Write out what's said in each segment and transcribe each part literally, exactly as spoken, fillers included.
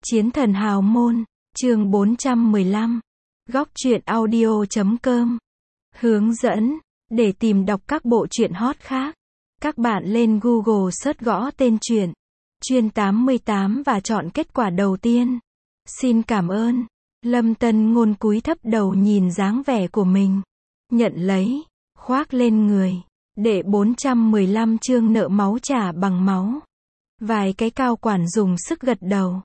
Chiến thần hào môn, chương bốn trăm mười lăm. Góc truyện audio chấm com. Hướng dẫn, để tìm đọc các bộ truyện hot khác, các bạn lên Google search gõ tên truyện, Chuyên tám mươi tám và chọn kết quả đầu tiên. Xin cảm ơn. Lâm Tân Ngôn cúi thấp đầu nhìn dáng vẻ của mình. Nhận lấy, khoác lên người. Đệ bốn trăm mười lăm chương nợ máu trả bằng máu. Vài cái cao quản dùng sức gật đầu.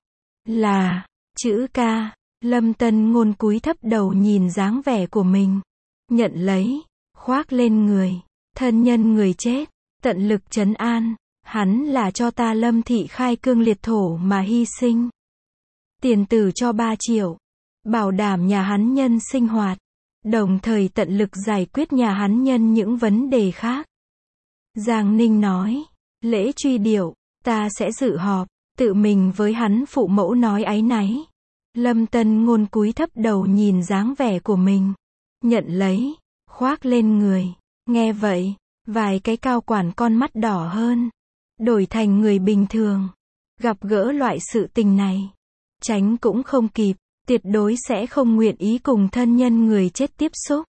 Là, chữ ca. Lâm Tân Ngôn cúi thấp đầu nhìn dáng vẻ của mình. Nhận lấy, khoác lên người. Thân nhân người chết, tận lực trấn an. Hắn là cho ta Lâm thị khai cương liệt thổ mà hy sinh. Tiền tử cho ba triệu. Bảo đảm nhà hắn nhân sinh hoạt. Đồng thời tận lực giải quyết nhà hắn nhân những vấn đề khác. Giang Ninh nói, lễ truy điệu, ta sẽ dự họp, tự mình với hắn phụ mẫu nói áy náy. Lâm Tân Ngôn cúi thấp đầu nhìn dáng vẻ của mình. Nhận lấy, khoác lên người. Nghe vậy, vài cái cao quản con mắt đỏ hơn. Đổi thành người bình thường. Gặp gỡ loại sự tình này. Tránh cũng không kịp, tuyệt đối sẽ không nguyện ý cùng thân nhân người chết tiếp xúc.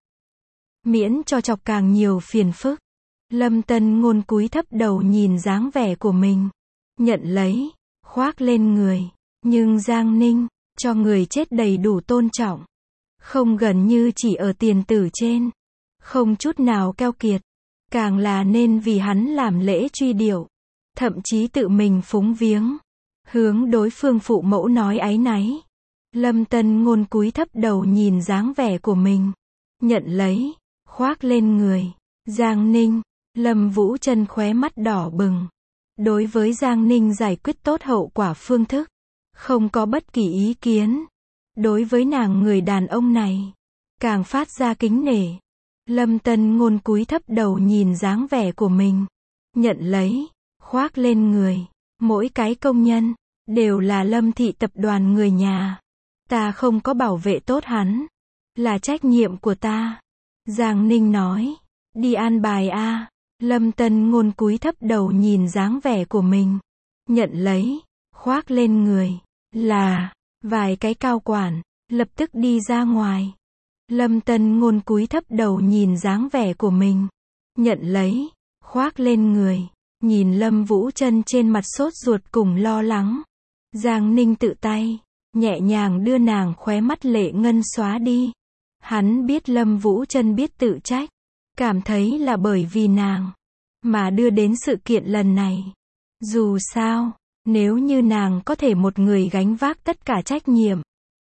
Miễn cho chọc càng nhiều phiền phức. Lâm Tân Ngôn cúi thấp đầu nhìn dáng vẻ của mình. Nhận lấy, khoác lên người. Nhưng Giang Ninh, cho người chết đầy đủ tôn trọng. Không gần như chỉ ở tiền tử trên. Không chút nào keo kiệt. Càng là nên vì hắn làm lễ truy điệu. Thậm chí tự mình phúng viếng. Hướng đối phương phụ mẫu nói áy náy. Lâm Tân Ngôn cúi thấp đầu nhìn dáng vẻ của mình. Nhận lấy, khoác lên người. Giang Ninh, Lâm Vũ Trân khóe mắt đỏ bừng. Đối với Giang Ninh giải quyết tốt hậu quả phương thức. Không có bất kỳ ý kiến. Đối với nàng người đàn ông này. Càng phát ra kính nể. Lâm Tân Ngôn cúi thấp đầu nhìn dáng vẻ của mình. Nhận lấy, khoác lên người. Mỗi cái công nhân, đều là Lâm thị tập đoàn người nhà. Ta không có bảo vệ tốt hắn. Là trách nhiệm của ta. Giang Ninh nói. Đi an bài a. Lâm Tân Ngôn cúi thấp đầu nhìn dáng vẻ của mình. Nhận lấy, khoác lên người. Là, vài cái cao quản, lập tức đi ra ngoài. Lâm Tân Ngôn cúi thấp đầu nhìn dáng vẻ của mình. Nhận lấy, khoác lên người. Nhìn Lâm Vũ Trân trên mặt sốt ruột cùng lo lắng. Giang Ninh tự tay, nhẹ nhàng đưa nàng khóe mắt lệ ngân xóa đi. Hắn biết Lâm Vũ Trân biết tự trách. Cảm thấy là bởi vì nàng mà đưa đến sự kiện lần này. Dù sao, nếu như nàng có thể một người gánh vác tất cả trách nhiệm,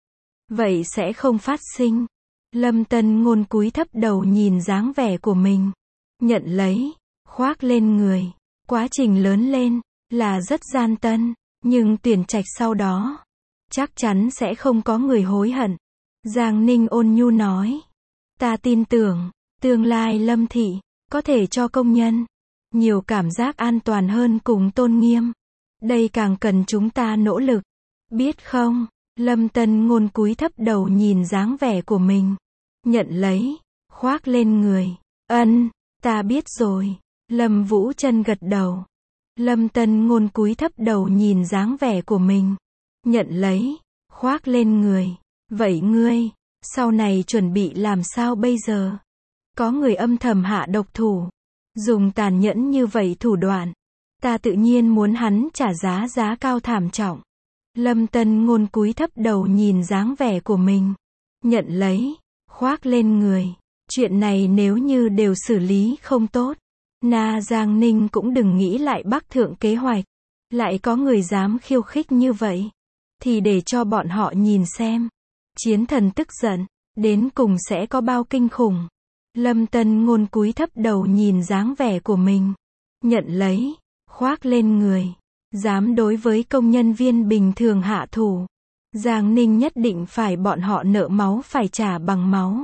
vậy sẽ không phát sinh. Lâm Tân Ngôn cúi thấp đầu nhìn dáng vẻ của mình. Nhận lấy, khoác lên người. Quá trình lớn lên, là rất gian tân, nhưng tuyển trạch sau đó, chắc chắn sẽ không có người hối hận. Giang Ninh ôn nhu nói. Ta tin tưởng, tương lai Lâm thị, có thể cho công nhân nhiều cảm giác an toàn hơn cùng tôn nghiêm. Đây càng cần chúng ta nỗ lực. Biết không? Lâm Tân Ngôn cúi thấp đầu nhìn dáng vẻ của mình. Nhận lấy, khoác lên người. Ân, ta biết rồi. Lâm Vũ Trân gật đầu. Lâm Tân Ngôn cúi thấp đầu nhìn dáng vẻ của mình. Nhận lấy, khoác lên người. Vậy ngươi, sau này chuẩn bị làm sao bây giờ? Có người âm thầm hạ độc thủ. Dùng tàn nhẫn như vậy thủ đoạn. Ta tự nhiên muốn hắn trả giá giá cao thảm trọng. Lâm Tân Ngôn cúi thấp đầu nhìn dáng vẻ của mình. Nhận lấy, khoác lên người. Chuyện này nếu như đều xử lý không tốt. Na Giang Ninh cũng đừng nghĩ lại bắc thượng kế hoạch. Lại có người dám khiêu khích như vậy. Thì để cho bọn họ nhìn xem. Chiến thần tức giận. Đến cùng sẽ có bao kinh khủng. Lâm Tân Ngôn cúi thấp đầu nhìn dáng vẻ của mình. Nhận lấy, khoác lên người. Dám đối với công nhân viên bình thường hạ thủ. Giang Ninh nhất định phải bọn họ nợ máu phải trả bằng máu.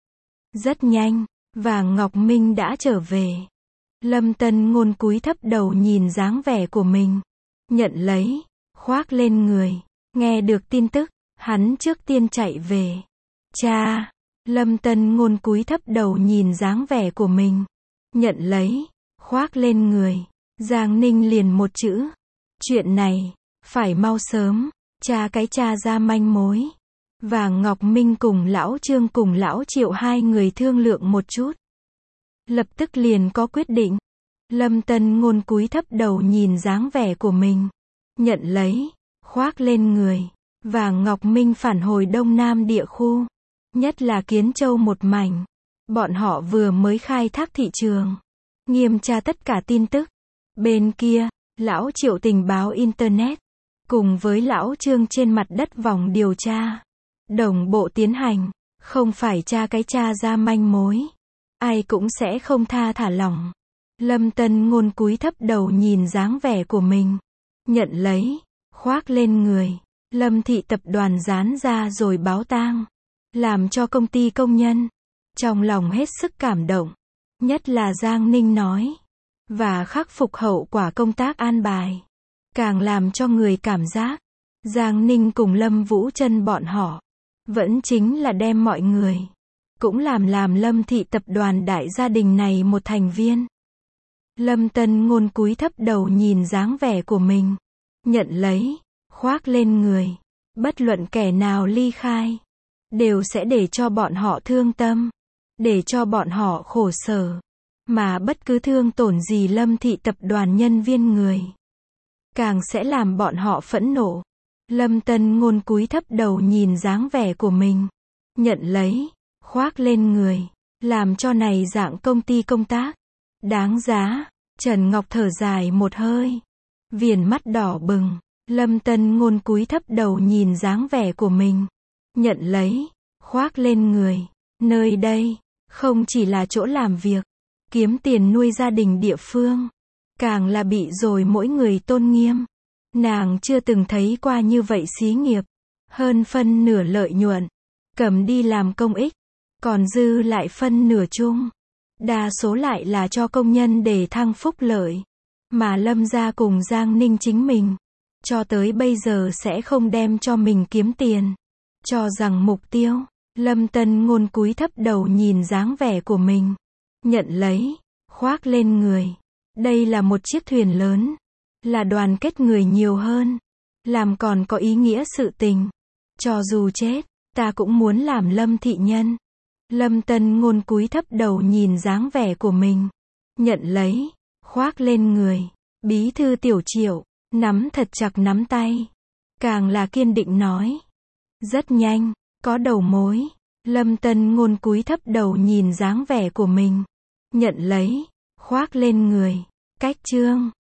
Rất nhanh, Vàng Ngọc Minh đã trở về. Lâm Tân Ngôn cúi thấp đầu nhìn dáng vẻ của mình. Nhận lấy, khoác lên người. Nghe được tin tức, hắn trước tiên chạy về. Cha! Lâm Tân Ngôn cúi thấp đầu nhìn dáng vẻ của mình. Nhận lấy, khoác lên người. Giang Ninh liền một chữ. Chuyện này, phải mau sớm. Cha cái cha ra manh mối. Và Ngọc Minh cùng lão Trương cùng lão Triệu hai người thương lượng một chút. Lập tức liền có quyết định. Lâm Tân Ngôn cúi thấp đầu nhìn dáng vẻ của mình. Nhận lấy, khoác lên người. Và Ngọc Minh phản hồi Đông Nam địa khu. Nhất là Kiến Châu một mảnh. Bọn họ vừa mới khai thác thị trường. Nghiêm tra tất cả tin tức. Bên kia, lão Triệu tình báo Internet. Cùng với lão Trương trên mặt đất vòng điều tra. Đồng bộ tiến hành. Không phải cha cái cha ra manh mối. Ai cũng sẽ không tha thả lỏng. Lâm Tân Ngôn cúi thấp đầu nhìn dáng vẻ của mình. Nhận lấy, khoác lên người. Lâm thị tập đoàn dán ra rồi báo tang. Làm cho công ty công nhân. Trong lòng hết sức cảm động. Nhất là Giang Ninh nói. Và khắc phục hậu quả công tác an bài. Càng làm cho người cảm giác. Giang Ninh cùng Lâm Vũ Trân bọn họ. Vẫn chính là đem mọi người. Cũng làm làm Lâm thị tập đoàn đại gia đình này một thành viên. Lâm Tân Ngôn cúi thấp đầu nhìn dáng vẻ của mình. Nhận lấy, khoác lên người. Bất luận kẻ nào ly khai. Đều sẽ để cho bọn họ thương tâm. Để cho bọn họ khổ sở. Mà bất cứ thương tổn gì Lâm thị tập đoàn nhân viên người. Càng sẽ làm bọn họ phẫn nộ. Lâm Tân Ngôn cúi thấp đầu nhìn dáng vẻ của mình. Nhận lấy, khoác lên người. Làm cho này dạng công ty công tác. Đáng giá. Trần Ngọc thở dài một hơi. Viền mắt đỏ bừng. Lâm Tân Ngôn cúi thấp đầu nhìn dáng vẻ của mình. Nhận lấy, khoác lên người. Nơi đây, không chỉ là chỗ làm việc. Kiếm tiền nuôi gia đình địa phương. Càng là bị rồi mỗi người tôn nghiêm. Nàng chưa từng thấy qua như vậy xí nghiệp. Hơn phân nửa lợi nhuận. Cầm đi làm công ích. Còn dư lại phân nửa chung. Đa số lại là cho công nhân để thăng phúc lợi. Mà Lâm gia cùng Giang Ninh chính mình. Cho tới bây giờ sẽ không đem cho mình kiếm tiền. Cho rằng mục tiêu. Lâm Tân Ngôn cúi thấp đầu nhìn dáng vẻ của mình. Nhận lấy, khoác lên người. Đây là một chiếc thuyền lớn. Là đoàn kết người nhiều hơn. Làm còn có ý nghĩa sự tình. Cho dù chết, ta cũng muốn làm Lâm thị nhân. Lâm Tân Ngôn cúi thấp đầu nhìn dáng vẻ của mình. Nhận lấy, khoác lên người. Bí thư Tiểu Triệu, nắm thật chặt nắm tay. Càng là kiên định nói. Rất nhanh, có đầu mối. Lâm Tân Ngôn cúi thấp đầu nhìn dáng vẻ của mình. Nhận lấy, khoác lên người. Cách chương